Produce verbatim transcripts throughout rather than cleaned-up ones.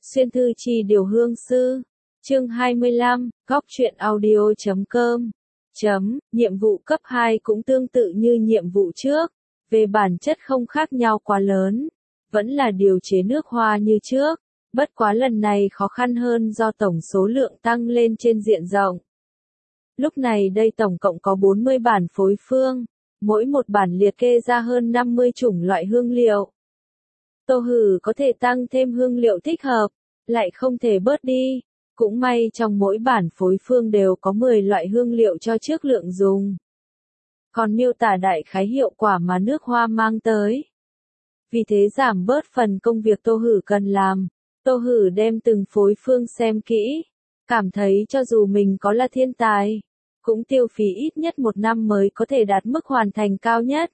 Xuyên thư chi điều hương sư. Chương hai mươi lăm, góc truyện audio chấm com. Chấm, nhiệm vụ cấp hai cũng tương tự như nhiệm vụ trước, về bản chất không khác nhau quá lớn, vẫn là điều chế nước hoa như trước, bất quá lần này khó khăn hơn do tổng số lượng tăng lên trên diện rộng. Lúc này đây tổng cộng có bốn mươi bản phối phương, mỗi một bản liệt kê ra hơn năm mươi chủng loại hương liệu. Tô Hử có thể tăng thêm hương liệu thích hợp, lại không thể bớt đi. Cũng may trong mỗi bản phối phương đều có mười loại hương liệu cho trước lượng dùng. Còn miêu tả đại khái hiệu quả mà nước hoa mang tới. Vì thế giảm bớt phần công việc Tô Hử cần làm. Tô Hử đem từng phối phương xem kỹ. Cảm thấy cho dù mình có là thiên tài, cũng tiêu phí ít nhất một năm mới có thể đạt mức hoàn thành cao nhất.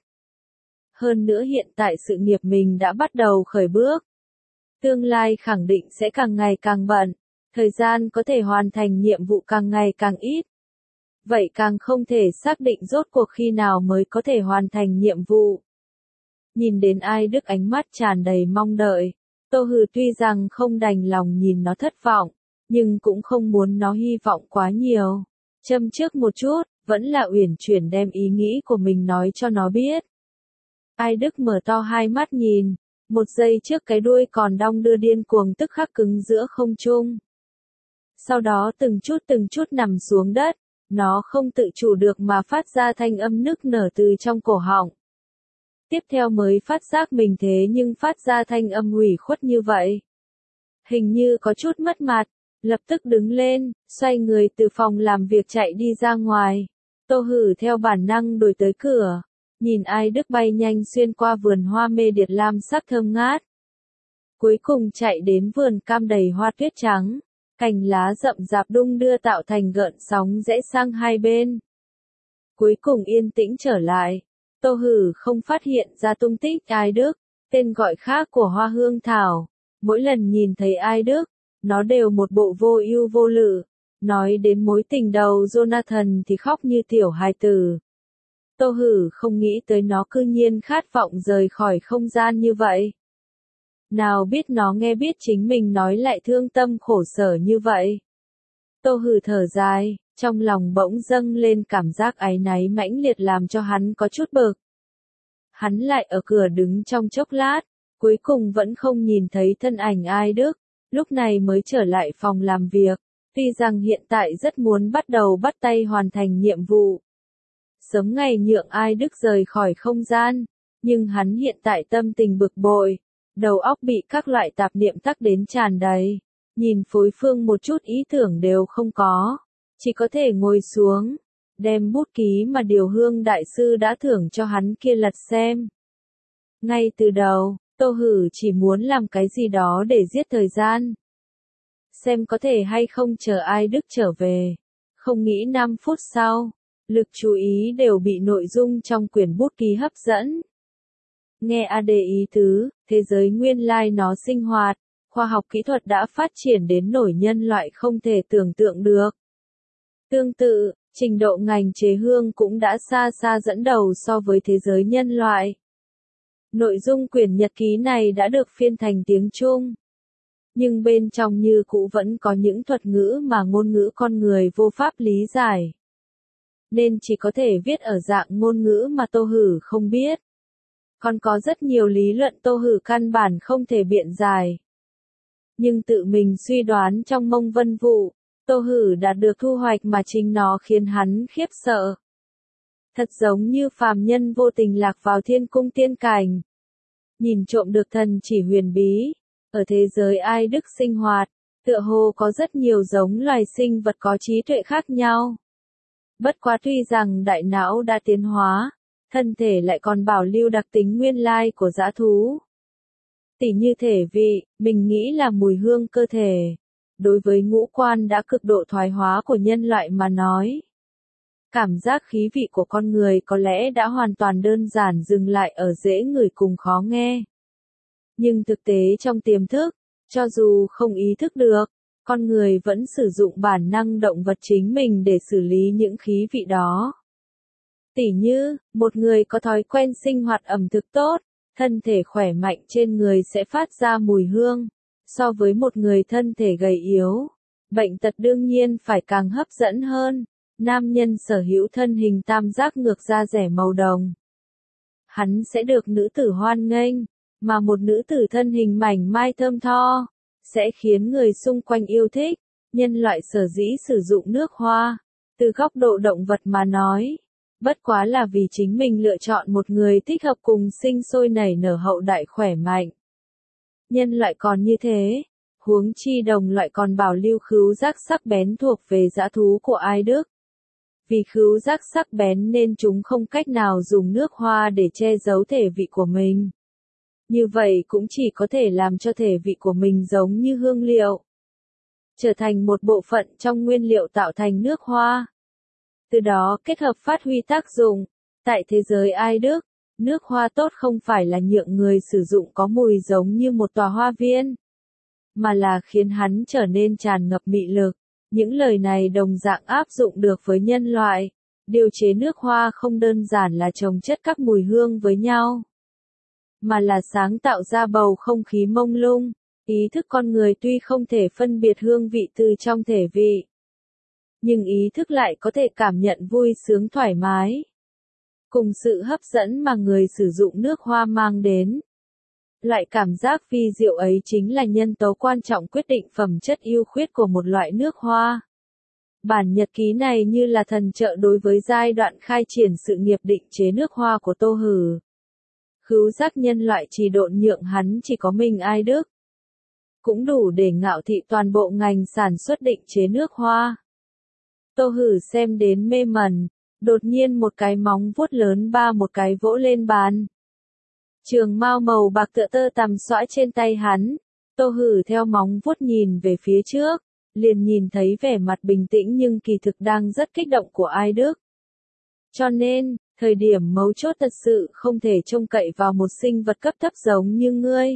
Hơn nữa hiện tại sự nghiệp mình đã bắt đầu khởi bước. Tương lai khẳng định sẽ càng ngày càng bận. Thời gian có thể hoàn thành nhiệm vụ càng ngày càng ít. Vậy càng không thể xác định rốt cuộc khi nào mới có thể hoàn thành nhiệm vụ. Nhìn đến Ai Đức ánh mắt tràn đầy mong đợi. Tô Hử tuy rằng không đành lòng nhìn nó thất vọng, nhưng cũng không muốn nó hy vọng quá nhiều. Châm trước một chút, vẫn là uyển chuyển đem ý nghĩ của mình nói cho nó biết. Ai Đức mở to hai mắt nhìn, một giây trước cái đuôi còn đong đưa điên cuồng tức khắc cứng giữa không trung. Sau đó từng chút từng chút nằm xuống đất, nó không tự chủ được mà phát ra thanh âm nức nở từ trong cổ họng. Tiếp theo mới phát giác mình thế nhưng phát ra thanh âm ủy khuất như vậy. Hình như có chút mất mặt, lập tức đứng lên, xoay người từ phòng làm việc chạy đi ra ngoài. Tô Hử theo bản năng đuổi tới cửa, nhìn Ai Đức bay nhanh xuyên qua vườn hoa mê điệt lam sắc thơm ngát. Cuối cùng chạy đến vườn cam đầy hoa tuyết trắng. Cành lá rậm rạp đung đưa tạo thành gợn sóng rẽ sang hai bên. Cuối cùng yên tĩnh trở lại. Tô Hử không phát hiện ra tung tích Ai Đức, tên gọi khác của hoa hương thảo. Mỗi lần nhìn thấy Ai Đức, nó đều một bộ vô ưu vô lự. Nói đến mối tình đầu Jonathan thì khóc như tiểu hài tử. Tô Hử không nghĩ tới nó cư nhiên khát vọng rời khỏi không gian như vậy. Nào biết nó nghe biết chính mình nói lại thương tâm khổ sở như vậy. Tô Hử thở dài, trong lòng bỗng dâng lên cảm giác áy náy mãnh liệt làm cho hắn có chút bực. Hắn lại ở cửa đứng trong chốc lát, cuối cùng vẫn không nhìn thấy thân ảnh Ai Đức, lúc này mới trở lại phòng làm việc, tuy rằng hiện tại rất muốn bắt đầu bắt tay hoàn thành nhiệm vụ. Sớm ngày nhượng Ai Đức rời khỏi không gian, nhưng hắn hiện tại tâm tình bực bội. Đầu óc bị các loại tạp niệm tắc đến tràn đầy, nhìn phối phương một chút ý tưởng đều không có, chỉ có thể ngồi xuống, đem bút ký mà điều hương đại sư đã thưởng cho hắn kia lật xem. Ngay từ đầu, Tô Hử chỉ muốn làm cái gì đó để giết thời gian. Xem có thể hay không chờ Ai Đức trở về, không nghĩ năm phút sau, lực chú ý đều bị nội dung trong quyển bút ký hấp dẫn. Nghe a đê ý tứ, thế giới nguyên lai nó sinh hoạt, khoa học kỹ thuật đã phát triển đến nỗi nhân loại không thể tưởng tượng được. Tương tự, trình độ ngành chế hương cũng đã xa xa dẫn đầu so với thế giới nhân loại. Nội dung quyển nhật ký này đã được phiên thành tiếng Trung. Nhưng bên trong như cũ vẫn có những thuật ngữ mà ngôn ngữ con người vô pháp lý giải. Nên chỉ có thể viết ở dạng ngôn ngữ mà Tô Hử không biết. Còn có rất nhiều lý luận Tô Hử căn bản không thể biện giải. Nhưng tự mình suy đoán trong mông vân vụ, Tô Hử đạt được thu hoạch mà chính nó khiến hắn khiếp sợ. Thật giống như phàm nhân vô tình lạc vào thiên cung tiên cảnh. Nhìn trộm được thần chỉ huyền bí, ở thế giới Ai Đức sinh hoạt, tựa hồ có rất nhiều giống loài sinh vật có trí tuệ khác nhau. Bất quá tuy rằng đại não đã tiến hóa, thân thể lại còn bảo lưu đặc tính nguyên lai của dã thú. Tỉ như thể vị, mình nghĩ là mùi hương cơ thể. Đối với ngũ quan đã cực độ thoái hóa của nhân loại mà nói. Cảm giác khí vị của con người có lẽ đã hoàn toàn đơn giản dừng lại ở dễ ngửi cùng khó nghe. Nhưng thực tế trong tiềm thức, cho dù không ý thức được, con người vẫn sử dụng bản năng động vật chính mình để xử lý những khí vị đó. Tỉ như, một người có thói quen sinh hoạt ẩm thực tốt, thân thể khỏe mạnh trên người sẽ phát ra mùi hương. So với một người thân thể gầy yếu, bệnh tật đương nhiên phải càng hấp dẫn hơn. Nam nhân sở hữu thân hình tam giác ngược da rẻ màu đồng, hắn sẽ được nữ tử hoan nghênh, mà một nữ tử thân hình mảnh mai thơm tho, sẽ khiến người xung quanh yêu thích. Nhân loại sở dĩ sử dụng nước hoa, từ góc độ động vật mà nói, bất quá là vì chính mình lựa chọn một người thích hợp cùng sinh sôi nảy nở hậu đại khỏe mạnh. Nhân loại còn như thế, huống chi đồng loại còn bảo lưu khứu giác sắc bén thuộc về dã thú của ai Đức. Vì khứu giác sắc bén nên chúng không cách nào dùng nước hoa để che giấu thể vị của mình. Như vậy cũng chỉ có thể làm cho thể vị của mình giống như hương liệu, trở thành một bộ phận trong nguyên liệu tạo thành nước hoa. Từ đó kết hợp phát huy tác dụng. Tại thế giới ai Đức, nước hoa tốt không phải là nhượng người sử dụng có mùi giống như một tòa hoa viên, mà là khiến hắn trở nên tràn ngập mị lực. Những lời này đồng dạng áp dụng được với nhân loại. Điều chế nước hoa không đơn giản là chồng chất các mùi hương với nhau, mà là sáng tạo ra bầu không khí mông lung. Ý thức con người tuy không thể phân biệt hương vị từ trong thể vị, nhưng ý thức lại có thể cảm nhận vui sướng thoải mái, cùng sự hấp dẫn mà người sử dụng nước hoa mang đến. Loại cảm giác vi diệu ấy chính là nhân tố quan trọng quyết định phẩm chất ưu khuyết của một loại nước hoa. Bản nhật ký này như là thần trợ đối với giai đoạn khai triển sự nghiệp định chế nước hoa của Tô Hử. Khứu giác nhân loại chỉ độn nhượng hắn chỉ có mình ai Đức, cũng đủ để ngạo thị toàn bộ ngành sản xuất định chế nước hoa. Tô Hử xem đến mê mẩn, đột nhiên một cái móng vuốt lớn ba một cái vỗ lên bàn. Trường mao màu bạc tựa tơ tằm xõa trên tay hắn. Tô Hử theo móng vuốt nhìn về phía trước, liền nhìn thấy vẻ mặt bình tĩnh nhưng kỳ thực đang rất kích động của ai Đức. Cho nên, thời điểm mấu chốt thật sự không thể trông cậy vào một sinh vật cấp thấp giống như ngươi.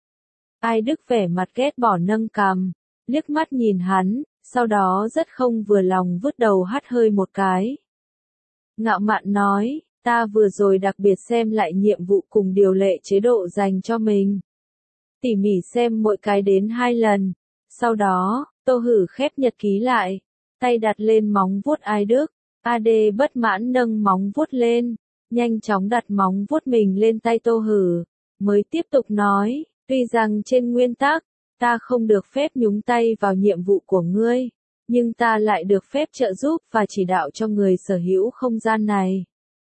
Ai Đức vẻ mặt ghét bỏ nâng cằm, liếc mắt nhìn hắn, sau đó rất không vừa lòng vứt đầu hắt hơi một cái. Ngạo mạn nói, ta vừa rồi đặc biệt xem lại nhiệm vụ cùng điều lệ chế độ dành cho mình. Tỉ mỉ xem mỗi cái đến hai lần. Sau đó, Tô Hử khép nhật ký lại, tay đặt lên móng vuốt ai Đức. a đê bất mãn nâng móng vuốt lên, nhanh chóng đặt móng vuốt mình lên tay Tô Hử, mới tiếp tục nói, tuy rằng trên nguyên tắc, ta không được phép nhúng tay vào nhiệm vụ của ngươi, nhưng ta lại được phép trợ giúp và chỉ đạo cho người sở hữu không gian này.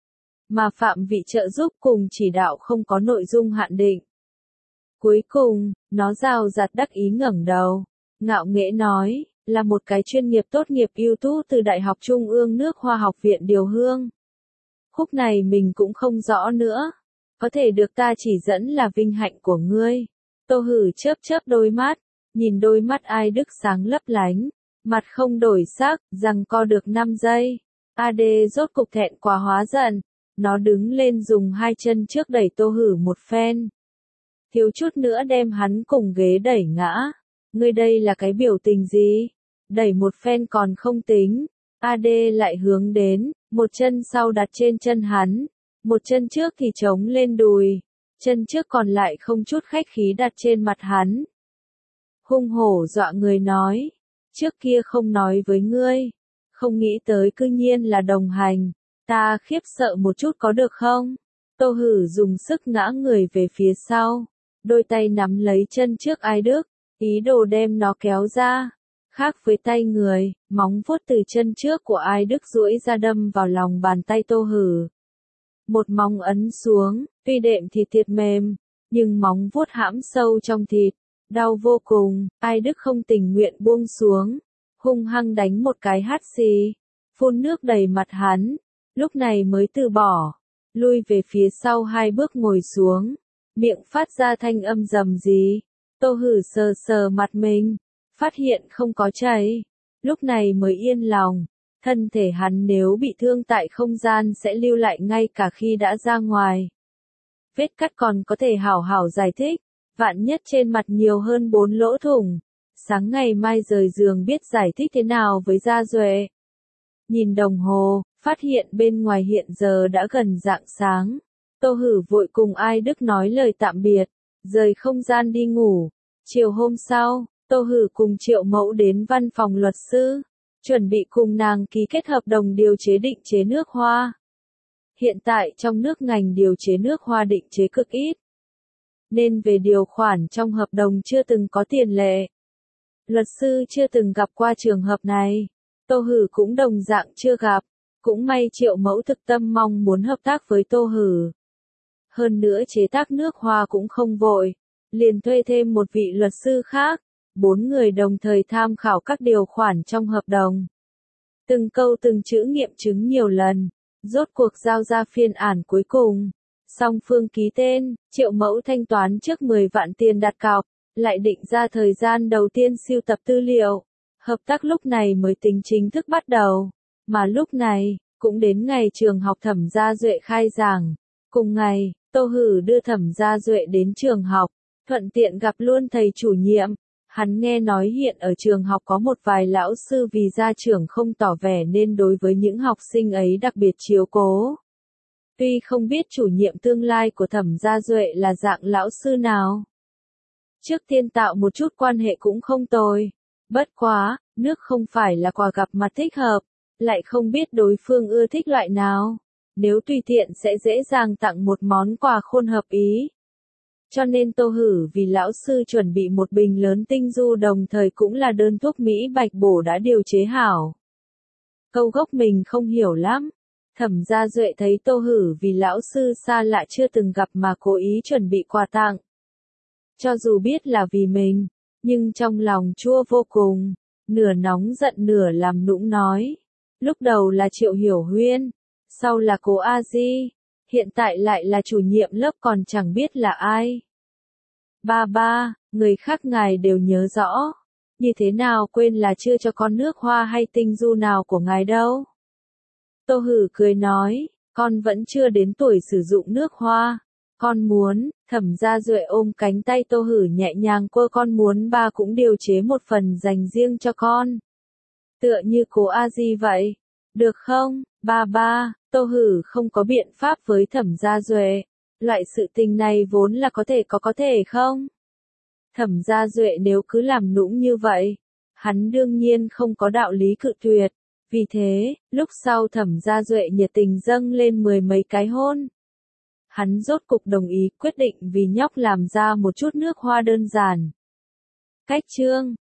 Mà phạm vị trợ giúp cùng chỉ đạo không có nội dung hạn định. Cuối cùng, nó rào rạt đắc ý ngẩng đầu, ngạo nghễ nói, là một cái chuyên nghiệp tốt nghiệp ưu tú từ Đại học Trung ương nước Hoa học viện điều hương. Khúc này mình cũng không rõ nữa, có thể được ta chỉ dẫn là vinh hạnh của ngươi. Tô Hử chớp chớp đôi mắt, nhìn đôi mắt ai Đức sáng lấp lánh, mặt không đổi sắc, rằng co được năm giây. a đê rốt cục thẹn quá hóa giận, nó đứng lên dùng hai chân trước đẩy Tô Hử một phen. Thiếu chút nữa đem hắn cùng ghế đẩy ngã. Ngươi đây là cái biểu tình gì? Đẩy một phen còn không tính. a đê lại hướng đến, một chân sau đặt trên chân hắn, một chân trước thì chống lên đùi, chân trước còn lại không chút khách khí đặt trên mặt hắn. Hung hổ dọa người nói, trước kia không nói với ngươi, không nghĩ tới cư nhiên là đồng hành, ta khiếp sợ một chút có được không? Tô Hử dùng sức ngã người về phía sau, đôi tay nắm lấy chân trước ai Đức, ý đồ đem nó kéo ra. Khác với tay người, móng vuốt từ chân trước của ai Đức duỗi ra đâm vào lòng bàn tay Tô Hử. Một móng ấn xuống, tuy đệm thịt thiệt mềm, nhưng móng vuốt hãm sâu trong thịt, đau vô cùng. Ai Đức không tình nguyện buông xuống, hung hăng đánh một cái hắt xì, phun nước đầy mặt hắn, lúc này mới từ bỏ, lui về phía sau hai bước ngồi xuống, miệng phát ra thanh âm rầm rì. Tô Hử sờ sờ mặt mình, phát hiện không có chảy, lúc này mới yên lòng. Thân thể hắn nếu bị thương tại không gian sẽ lưu lại ngay cả khi đã ra ngoài. Vết cắt còn có thể hảo hảo giải thích, vạn nhất trên mặt nhiều hơn bốn lỗ thủng. Sáng ngày mai rời giường biết giải thích thế nào với Gia Duệ. Nhìn đồng hồ, phát hiện bên ngoài hiện giờ đã gần rạng sáng. Tô Hử vội cùng ai Đức nói lời tạm biệt, rời không gian đi ngủ. Chiều hôm sau, Tô Hử cùng Triệu Mẫu đến văn phòng luật sư, chuẩn bị cùng nàng ký kết hợp đồng điều chế định chế nước hoa. Hiện tại trong nước ngành điều chế nước hoa định chế cực ít, nên về điều khoản trong hợp đồng chưa từng có tiền lệ. Luật sư chưa từng gặp qua trường hợp này, Tô Hử cũng đồng dạng chưa gặp, cũng may Triệu Mẫu thực tâm mong muốn hợp tác với Tô Hử. Hơn nữa chế tác nước hoa cũng không vội, liền thuê thêm một vị luật sư khác, bốn người đồng thời tham khảo các điều khoản trong hợp đồng. Từng câu từng chữ nghiệm chứng nhiều lần, rốt cuộc giao ra phiên bản cuối cùng. Song phương ký tên, Triệu Mẫu thanh toán trước mười vạn tiền đặt cọc, lại định ra thời gian đầu tiên sưu tập tư liệu. Hợp tác lúc này mới tính chính thức bắt đầu, mà lúc này, cũng đến ngày trường học Thẩm Gia Duệ khai giảng. Cùng ngày, Tô Hử đưa Thẩm Gia Duệ đến trường học, thuận tiện gặp luôn thầy chủ nhiệm. Hắn nghe nói hiện ở trường học có một vài lão sư vì gia trưởng không tỏ vẻ nên đối với những học sinh ấy đặc biệt chiếu cố. Tuy không biết chủ nhiệm tương lai của Thẩm Gia Duệ là dạng lão sư nào. Trước tiên tạo một chút quan hệ cũng không tồi. Bất quá, nước không phải là quà gặp mặt thích hợp, lại không biết đối phương ưa thích loại nào. Nếu tùy tiện sẽ dễ dàng tặng một món quà khôn hợp ý. Cho nên Tô Hử vì lão sư chuẩn bị một bình lớn tinh du đồng thời cũng là đơn thuốc Mỹ Bạch bổ đã điều chế hảo. Câu gốc mình không hiểu lắm. Thẩm Gia Duệ thấy Tô Hử vì lão sư xa lạ chưa từng gặp mà cố ý chuẩn bị quà tặng. Cho dù biết là vì mình, nhưng trong lòng chua vô cùng, nửa nóng giận nửa làm nũng nói. Lúc đầu là Triệu Hiểu Huyên, sau là cô A Di, hiện tại lại là chủ nhiệm lớp còn chẳng biết là ai. Ba ba, người khác ngài đều nhớ rõ, như thế nào quên là chưa cho con nước hoa hay tinh du nào của ngài đâu. Tô Hử cười nói, con vẫn chưa đến tuổi sử dụng nước hoa, con muốn. Thẩm Gia Duệ ôm cánh tay Tô Hử nhẹ nhàng quơ, con muốn ba cũng điều chế một phần dành riêng cho con. Tựa như cô A Di vậy, được không, ba ba. Tô Hử không có biện pháp với Thẩm Gia Duệ, loại sự tình này vốn là có thể có có thể không. Thẩm Gia Duệ nếu cứ làm nũng như vậy, hắn đương nhiên không có đạo lý cự tuyệt. Vì thế, lúc sau Thẩm Gia Duệ nhiệt tình dâng lên mười mấy cái hôn. Hắn rốt cục đồng ý quyết định vì nhóc làm ra một chút nước hoa đơn giản. Cách chương